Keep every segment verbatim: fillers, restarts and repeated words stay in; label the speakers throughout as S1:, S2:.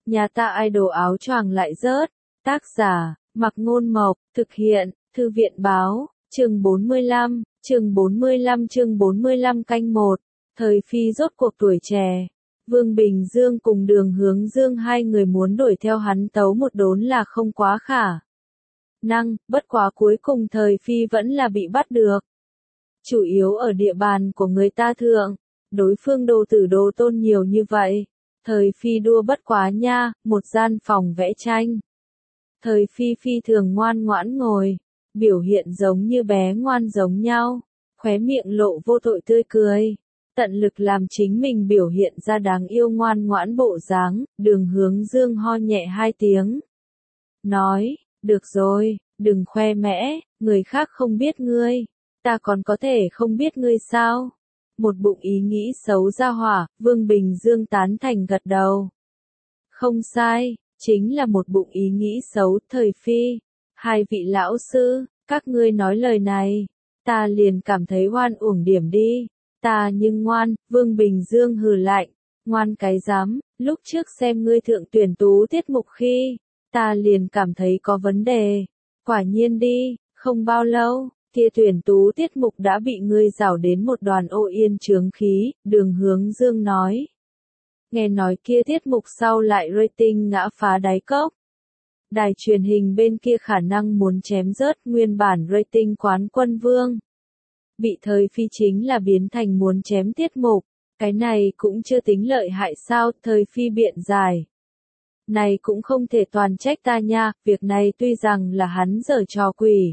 S1: Nhà ta idol áo choàng lại rớt. Tác giả, Mặc Ngôn Mộc, thực hiện, Thư viện Báo, chương bốn mươi lăm, chương bốn mươi lăm chương bốn mươi lăm canh một, thời phi rốt cuộc tuổi trẻ. Vương Bình Dương cùng Đường Hướng Dương hai người muốn đuổi theo hắn tấu một đốn là không quá khả năng, bất quá cuối cùng thời phi vẫn là bị bắt được. Chủ yếu ở địa bàn của người ta thượng, đối phương đồ tử đồ tôn nhiều như vậy. Thời phi đua bất quá nha, một gian phòng vẽ tranh. Thời phi phi thường ngoan ngoãn ngồi, biểu hiện giống như bé ngoan giống nhau, khóe miệng lộ vô tội tươi cười, tận lực làm chính mình biểu hiện ra đáng yêu ngoan ngoãn bộ dáng. Đường Hướng Dương ho nhẹ hai tiếng, nói, được rồi, đừng khoe mẽ, người khác không biết ngươi, ta còn có thể không biết ngươi sao? Một bụng ý nghĩ xấu ra hỏa. Vương Bình Dương tán thành gật đầu. Không sai, chính là một bụng ý nghĩ xấu. Thời phi, hai vị lão sư, các ngươi nói lời này, ta liền cảm thấy oan uổng điểm đi. Ta nhưng ngoan. Vương Bình Dương hừ lạnh, ngoan cái dám, lúc trước xem ngươi thượng tuyển tú tiết mục khi, ta liền cảm thấy có vấn đề. Quả nhiên đi, không bao lâu, kia tuyển tú tiết mục đã bị ngươi rảo đến một đoàn ô yên chướng khí. Đường Hướng Dương nói. Nghe nói kia tiết mục sau lại rating ngã phá đáy cốc. Đài truyền hình bên kia khả năng muốn chém rớt nguyên bản rating quán quân vương. Bị thời phi chính là biến thành muốn chém tiết mục. Cái này cũng chưa tính lợi hại sao? Thời phi biện giải. Này cũng không thể toàn trách ta nha, việc này tuy rằng là hắn giở trò quỷ.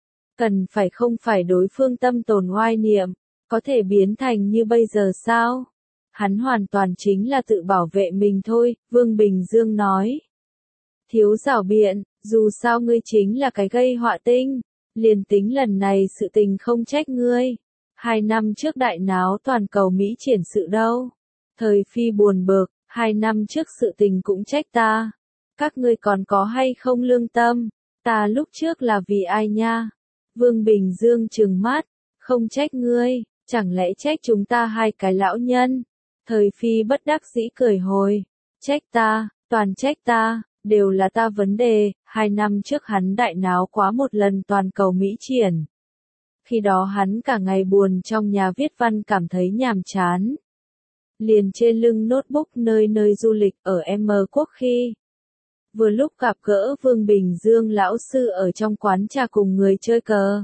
S1: Cần phải không phải đối phương tâm tồn oai niệm, có thể biến thành như bây giờ sao? Hắn hoàn toàn chính là tự bảo vệ mình thôi. Vương Bình Dương nói. Thiếu giảo biện, dù sao ngươi chính là cái gây họa tinh, liền tính lần này sự tình không trách ngươi. Hai năm trước đại náo toàn cầu Mỹ triển sự đâu. Thời phi buồn bực, hai năm trước sự tình cũng trách ta. Các ngươi còn có hay không lương tâm? Ta lúc trước là vì ai nha? Vương Bình Dương trừng mắt, không trách ngươi, chẳng lẽ trách chúng ta hai cái lão nhân? Thời phi bất đắc dĩ cười hồi, trách ta, toàn trách ta, đều là ta vấn đề. Hai năm trước hắn đại náo quá một lần toàn cầu Mỹ triển. Khi đó hắn cả ngày buồn trong nhà viết văn cảm thấy nhàm chán. Liền trên lưng notebook nơi nơi du lịch ở M quốc khi. Vừa lúc gặp gỡ Vương Bình Dương lão sư ở trong quán trà cùng người chơi cờ.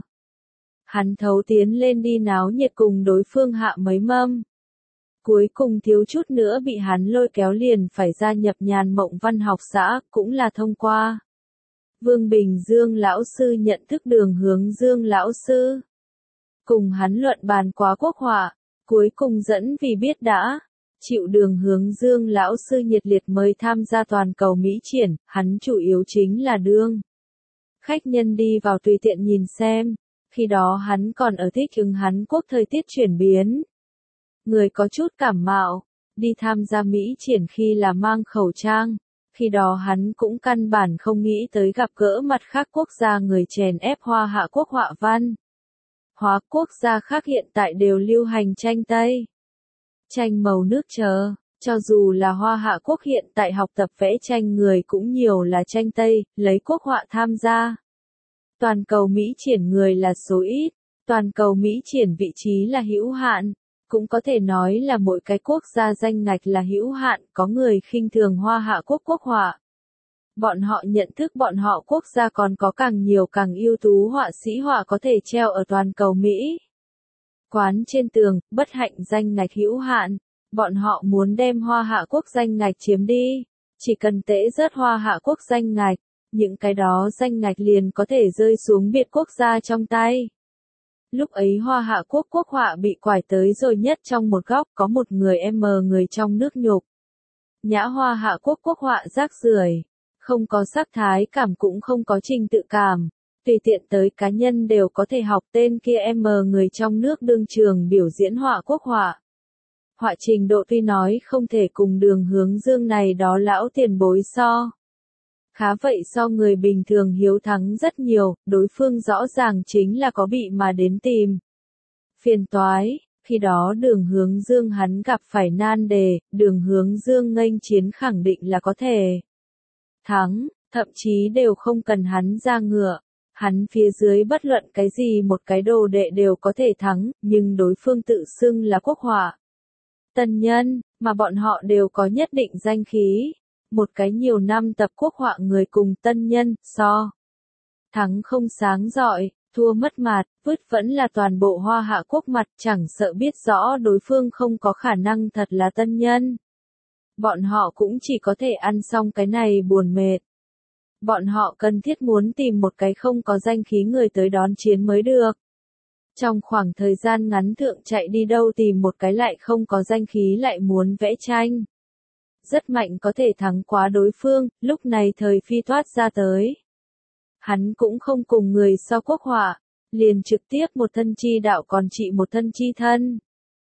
S1: Hắn thấu tiến lên đi náo nhiệt cùng đối phương hạ mấy mâm. Cuối cùng thiếu chút nữa bị hắn lôi kéo liền phải gia nhập Nhàn Mộng Văn học xã, cũng là thông qua. Vương Bình Dương lão sư nhận thức Đường Hướng Dương lão sư. Cùng hắn luận bàn quá quốc họa, cuối cùng dẫn vì biết đã. Chịu Đường Hướng Dương lão sư nhiệt liệt mời tham gia toàn cầu Mỹ triển, hắn chủ yếu chính là đương khách nhân đi vào tùy tiện nhìn xem. Khi đó hắn còn ở thích ứng Hàn Quốc thời tiết chuyển biến. Người có chút cảm mạo, đi tham gia Mỹ triển khi là mang khẩu trang. Khi đó hắn cũng căn bản không nghĩ tới gặp gỡ mặt khác quốc gia người chèn ép Hoa Hạ quốc họa văn. Hóa quốc gia khác hiện tại đều lưu hành tranh Tây. Tranh màu nước chờ, cho dù là Hoa Hạ quốc hiện tại học tập vẽ tranh người cũng nhiều là tranh Tây, lấy quốc họa tham gia. Toàn cầu Mỹ triển người là số ít, toàn cầu Mỹ triển vị trí là hữu hạn, cũng có thể nói là mỗi cái quốc gia danh ngạch là hữu hạn, có người khinh thường Hoa Hạ quốc quốc họa. Bọn họ nhận thức bọn họ quốc gia còn có càng nhiều càng ưu tú họa sĩ họa có thể treo ở toàn cầu Mỹ. Quán trên tường, bất hạnh danh ngạch hữu hạn, bọn họ muốn đem Hoa Hạ quốc danh ngạch chiếm đi, chỉ cần tễ rớt Hoa Hạ quốc danh ngạch, những cái đó danh ngạch liền có thể rơi xuống biệt quốc gia trong tay. Lúc ấy Hoa Hạ quốc quốc họa bị quải tới rồi nhất trong một góc, có một người em người trong nước nhục. Nhã Hoa Hạ quốc quốc họa rác rưởi, không có sắc thái cảm cũng không có trình tự cảm, tùy tiện tới cá nhân đều có thể học tên kia em người trong nước đương trường biểu diễn họa quốc họa. Họa trình độ tuy nói không thể cùng Đường Hướng Dương này đó lão tiền bối so. Khá vậy so người bình thường hiếu thắng rất nhiều, đối phương rõ ràng chính là có bị mà đến tìm phiền toái. Khi đó Đường Hướng Dương hắn gặp phải nan đề, Đường Hướng Dương nghênh chiến khẳng định là có thể thắng, thậm chí đều không cần hắn ra ngựa. Hắn phía dưới bất luận cái gì một cái đồ đệ đều có thể thắng, nhưng đối phương tự xưng là quốc họa tân nhân, mà bọn họ đều có nhất định danh khí. Một cái nhiều năm tập quốc họa người cùng tân nhân, so thắng không sáng rọi, thua mất mặt, vứt vẫn là toàn bộ Hoa Hạ quốc mặt, chẳng sợ biết rõ đối phương không có khả năng thật là tân nhân. Bọn họ cũng chỉ có thể ăn xong cái này buồn mệt. Bọn họ cần thiết muốn tìm một cái không có danh khí người tới đón chiến mới được. Trong khoảng thời gian ngắn thượng chạy đi đâu tìm một cái lại không có danh khí lại muốn vẽ tranh. Rất mạnh có thể thắng quá đối phương, lúc này thời phi thoát ra tới. Hắn cũng không cùng người so quốc họa, liền trực tiếp một thân chi đạo còn trị một thân chi thân.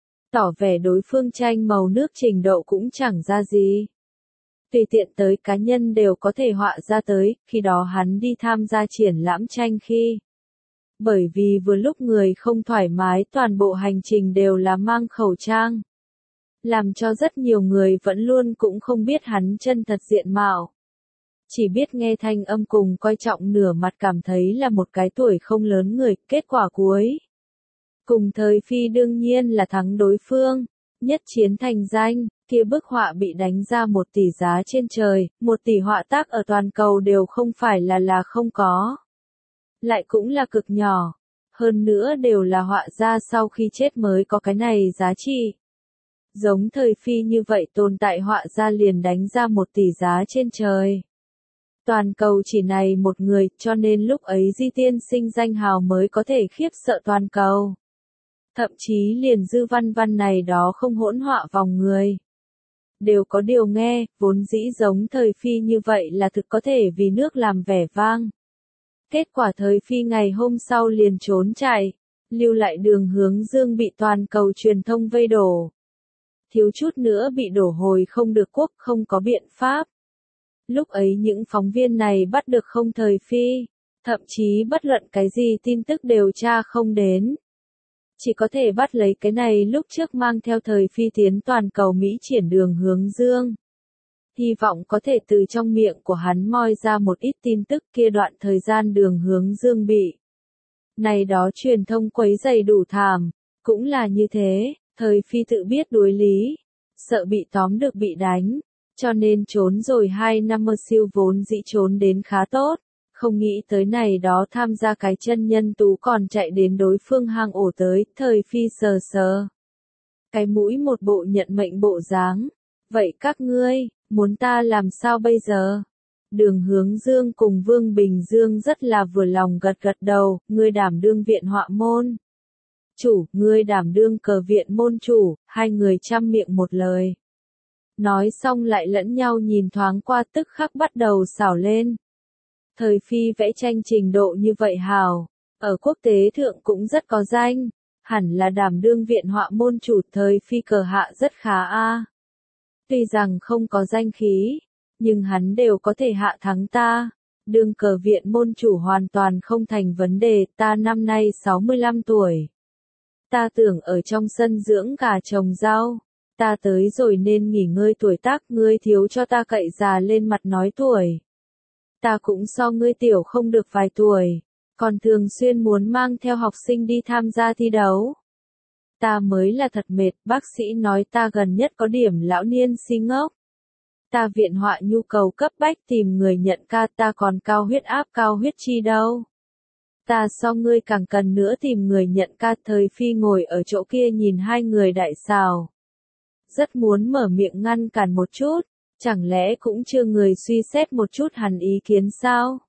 S1: Tỏ vẻ đối phương tranh màu nước trình độ cũng chẳng ra gì. Tùy tiện tới cá nhân đều có thể họa ra tới, khi đó hắn đi tham gia triển lãm tranh khi. Bởi vì vừa lúc người không thoải mái toàn bộ hành trình đều là mang khẩu trang. Làm cho rất nhiều người vẫn luôn cũng không biết hắn chân thật diện mạo. Chỉ biết nghe thanh âm cùng coi trọng nửa mặt cảm thấy là một cái tuổi không lớn người, kết quả cuối. Cùng thời phi đương nhiên là thắng đối phương, nhất chiến thành danh, kia bức họa bị đánh ra một tỷ giá trên trời, một tỷ họa tác ở toàn cầu đều không phải là là không có. Lại cũng là cực nhỏ, hơn nữa đều là họa ra sau khi chết mới có cái này giá trị. Giống thời phi như vậy tồn tại họa ra liền đánh ra một tỷ giá trên trời. Toàn cầu chỉ này một người, cho nên lúc ấy Di Tiên Sinh danh hào mới có thể khiếp sợ toàn cầu. Thậm chí liền Dư Văn Văn này đó không hỗn họa vòng người. Đều có điều nghe, vốn dĩ giống thời phi như vậy là thực có thể vì nước làm vẻ vang. Kết quả thời phi ngày hôm sau liền trốn chạy, lưu lại Đường Hướng Dương bị toàn cầu truyền thông vây đổ. Thiếu chút nữa bị đổ hồi không được quốc, không có biện pháp. Lúc ấy những phóng viên này bắt được không thời phi, thậm chí bất luận cái gì tin tức đều tra không đến. Chỉ có thể bắt lấy cái này lúc trước mang theo thời phi tiến toàn cầu Mỹ triển Đường Hướng Dương. Hy vọng có thể từ trong miệng của hắn moi ra một ít tin tức kia đoạn thời gian Đường Hướng Dương bị. Này đó truyền thông quấy dày đủ thảm, cũng là như thế, thời phi tự biết đối lý, sợ bị tóm được bị đánh, cho nên trốn rồi hai năm mơ siêu vốn dĩ trốn đến khá tốt, không nghĩ tới này đó tham gia cái chân nhân tú còn chạy đến đối phương hang ổ tới, thời phi sờ sờ. Cái mũi một bộ nhận mệnh bộ dáng, vậy các ngươi, muốn ta làm sao bây giờ? Đường Hướng Dương cùng Vương Bình Dương rất là vừa lòng gật gật đầu, ngươi đảm đương viện họa môn. Chủ, ngươi đảm đương cờ viện môn chủ, hai người chăm miệng một lời. Nói xong lại lẫn nhau nhìn thoáng qua tức khắc bắt đầu xảo lên. Thời phi vẽ tranh trình độ như vậy hào, ở quốc tế thượng cũng rất có danh, hẳn là đảm đương viện họa môn chủ thời phi cờ hạ rất khá a. Tuy rằng không có danh khí, nhưng hắn đều có thể hạ thắng ta. Đương cờ viện môn chủ hoàn toàn không thành vấn đề, ta năm nay sáu mươi lăm tuổi. Ta tưởng ở trong sân dưỡng gà trồng rau. Ta tới rồi nên nghỉ ngơi tuổi tác, ngươi thiếu cho ta cậy già lên mặt nói tuổi. Ta cũng so ngươi tiểu không được vài tuổi, còn thường xuyên muốn mang theo học sinh đi tham gia thi đấu. Ta mới là thật mệt, bác sĩ nói ta gần nhất có điểm lão niên si ngốc. Ta viện họa nhu cầu cấp bách tìm người nhận ca, ta còn cao huyết áp cao huyết chi đâu. Ta so ngươi càng cần nữa tìm người nhận ca. Thời phi ngồi ở chỗ kia nhìn hai người đại xào. Rất muốn mở miệng ngăn cản một chút, chẳng lẽ cũng chưa người suy xét một chút hắn ý kiến sao?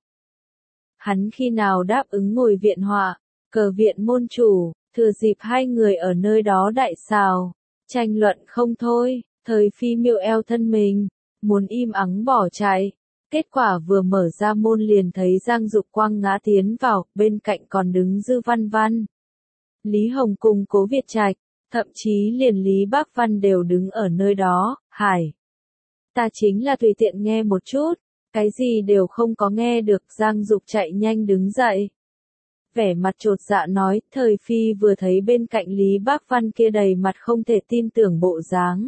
S1: Hắn khi nào đáp ứng ngồi viện họa, cờ viện môn chủ, thừa dịp hai người ở nơi đó đại xào, tranh luận không thôi, thời phi miêu eo thân mình, muốn im ắng bỏ chạy. Kết quả vừa mở ra môn liền thấy Giang Dục Quang ngã tiến vào, bên cạnh còn đứng Dư Văn Văn. Lý Hồng cùng Cố Việt Trạch, thậm chí liền Lý Bác Văn đều đứng ở nơi đó, hải. Ta chính là tùy tiện nghe một chút, cái gì đều không có nghe được. Giang Dục chạy nhanh đứng dậy. vẻ mặt chột dạ nói, Thời Phi vừa thấy bên cạnh Lý Bác Văn kia đầy mặt không thể tin tưởng bộ dáng.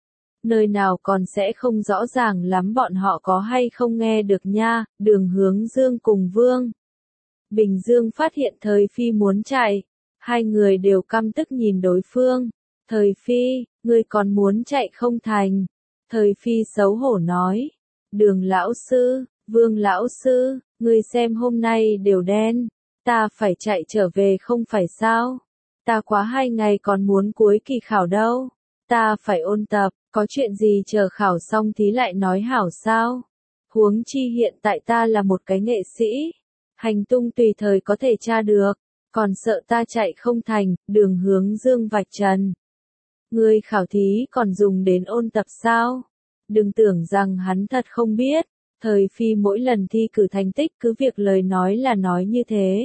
S1: Nơi nào còn sẽ không rõ ràng lắm bọn họ có hay không nghe được nha, Đường Hướng Dương cùng Vương Bình Dương phát hiện Thời Phi muốn chạy. Hai người đều căm tức nhìn đối phương. Thời Phi, ngươi còn muốn chạy không thành. Thời Phi xấu hổ nói. Đường lão sư, Vương lão sư, ngươi xem hôm nay đều đen. Ta phải chạy trở về không phải sao? Ta quá hai ngày còn muốn cuối kỳ khảo đâu. Ta phải ôn tập, có chuyện gì chờ khảo xong thì lại nói hảo sao? Huống chi hiện tại ta là một cái nghệ sĩ. Hành tung tùy thời có thể tra được. Còn sợ ta chạy không thành, Đường Hướng Dương vạch trần. Ngươi khảo thí còn dùng đến ôn tập sao? Đừng tưởng rằng hắn thật không biết. Thời Phi mỗi lần thi cử thành tích cứ việc lời nói là nói như thế.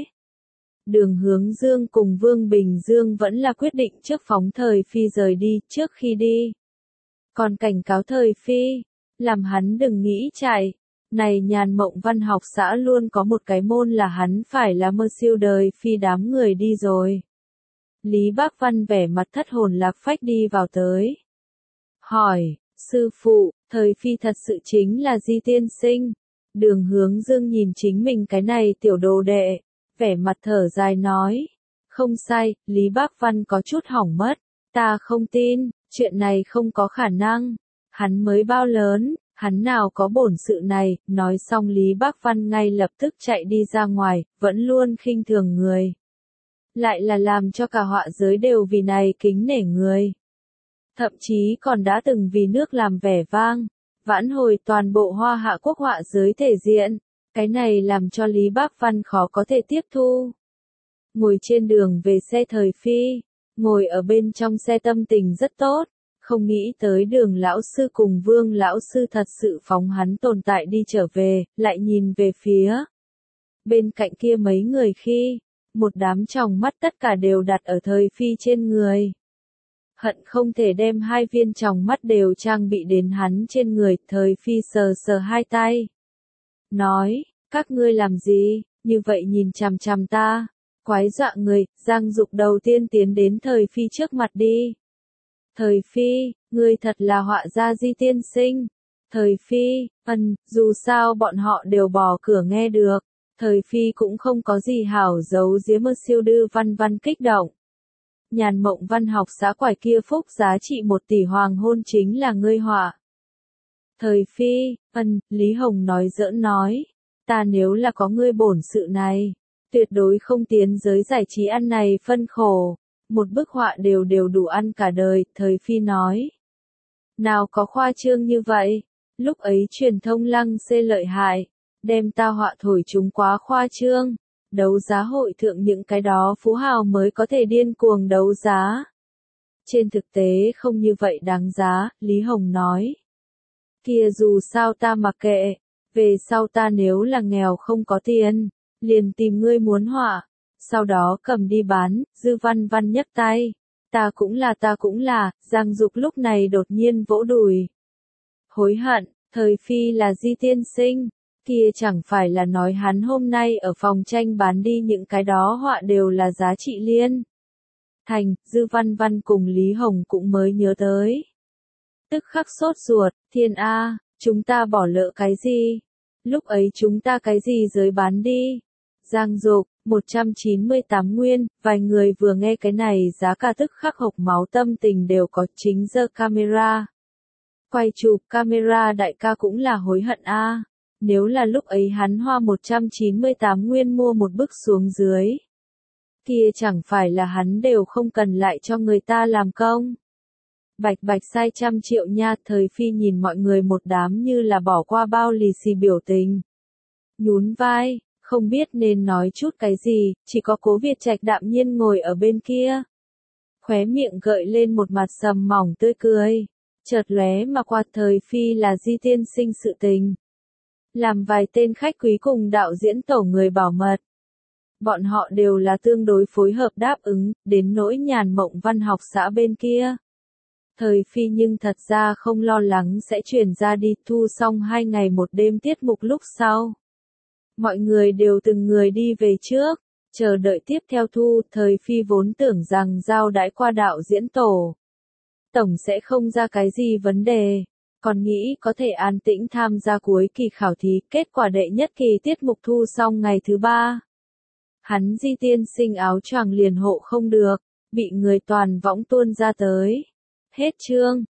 S1: Đường Hướng Dương cùng Vương Bình Dương vẫn là quyết định trước phóng Thời Phi rời đi trước khi đi. Còn cảnh cáo Thời Phi, làm hắn đừng nghĩ chạy. Này Nhàn Mộng Văn học xã luôn có một cái môn là hắn phải là mơ siêu đời Phi đám người đi rồi. Lý Bác Văn vẻ mặt thất hồn lạc phách đi vào tới. Hỏi, sư phụ, Thời Phi thật sự chính là Di tiên sinh? Đường Hướng Dương nhìn chính mình cái này tiểu đồ đệ, vẻ mặt thở dài nói. Không sai, Lý Bác Văn có chút hỏng mất. Ta không tin, chuyện này không có khả năng. Hắn mới bao lớn, hắn nào có bổn sự này. Nói xong Lý Bác Văn ngay lập tức chạy đi ra ngoài, vẫn luôn khinh thường người. Lại là làm cho cả họa giới đều vì này kính nể người. Thậm chí còn đã từng vì nước làm vẻ vang, vãn hồi toàn bộ Hoa Hạ quốc họa giới thể diện. Cái này làm cho Lý Bác Văn khó có thể tiếp thu. Ngồi trên đường về xe Thời Phi, ngồi ở bên trong xe tâm tình rất tốt, không nghĩ tới Đường lão sư cùng Vương lão sư thật sự phóng hắn tồn tại đi trở về, lại nhìn về phía bên cạnh kia mấy người khi, một đám tròng mắt tất cả đều đặt ở Thời Phi trên người. Hận không thể đem hai viên tròng mắt đều trang bị đến hắn trên người. Thời Phi sờ sờ hai tay, nói, các ngươi làm gì, như vậy nhìn chằm chằm ta, quái dọa người. Giang Dục đầu tiên tiến đến Thời Phi trước mặt đi. Thời Phi, ngươi thật là họa gia Di tiên sinh. Thời Phi, ân, dù sao bọn họ đều bỏ cửa nghe được. Thời Phi cũng không có gì hảo giấu giếm mơ siêu đư văn văn kích động. Nhàn Mộng Văn học xã quải kia phúc giá trị một tỷ hoàng hôn chính là ngươi họa. Thời Phi, ân, Lý Hồng nói giỡn nói. Ta nếu là có ngươi bổn sự này, tuyệt đối không tiến giới giải trí ăn này phân khổ. Một bức họa đều đều đủ ăn cả đời. Thời Phi nói. Nào có khoa trương như vậy. Lúc ấy truyền thông lăng xê lợi hại. Đem ta họa thổi chúng quá khoa trương. Đấu giá hội thượng những cái đó phú hào mới có thể điên cuồng đấu giá. Trên thực tế không như vậy đáng giá, Lý Hồng nói. Kia dù sao ta mặc kệ, về sau ta nếu là nghèo không có tiền, liền tìm ngươi muốn họa, sau đó cầm đi bán. Dư Văn Văn nhấc tay. Ta cũng là ta cũng là. Giang Dục lúc này đột nhiên vỗ đùi. Hối hận, Thời Phi là Di tiên sinh. Kia chẳng phải là nói hắn hôm nay ở phòng tranh bán đi những cái đó họa đều là giá trị liên thành. Dư Văn Văn cùng Lý Hồng cũng mới nhớ tới. Tức khắc sốt ruột, thiên A, chúng ta bỏ lỡ cái gì? Lúc ấy chúng ta cái gì giới bán đi? Giang Dục, một trăm chín mươi tám nguyên. Vài người vừa nghe cái này giá cả tức khắc hộc máu, tâm tình đều có. Chính giơ camera quay chụp. Camera đại ca cũng là hối hận A. Nếu là lúc ấy hắn hoa một trăm chín mươi tám nguyên mua một bức xuống dưới, kia chẳng phải là hắn đều không cần lại cho người ta làm công. Bạch bạch sai trăm triệu nha. Thời Phi nhìn mọi người một đám như là bỏ qua bao lì xì biểu tình. Nhún vai, không biết nên nói chút cái gì, chỉ có Cố Việt Trạch đạm nhiên ngồi ở bên kia. Khóe miệng gợi lên một mặt sầm mỏng tươi cười. Chợt lóe mà qua. Thời Phi là Di tiên sinh sự tình. Làm vài tên khách quý cùng đạo diễn tổ người bảo mật. Bọn họ đều là tương đối phối hợp đáp ứng, đến nỗi Nhàn Mộng Văn học xã bên kia. Thời Phi nhưng thật ra không lo lắng sẽ chuyển ra đi. Thu xong hai ngày một đêm tiết mục lúc sau. Mọi người đều từng người đi về trước. Chờ đợi tiếp theo thu, Thời Phi vốn tưởng rằng giao đãi qua đạo diễn tổ tổng sẽ không ra cái gì vấn đề, còn nghĩ có thể an tĩnh tham gia cuối kỳ khảo thí. Kết quả đệ nhất kỳ tiết mục thu xong ngày thứ ba, hắn Di tiên sinh áo choàng liền hộ không được, bị người toàn võng tuôn ra tới. Hết chương.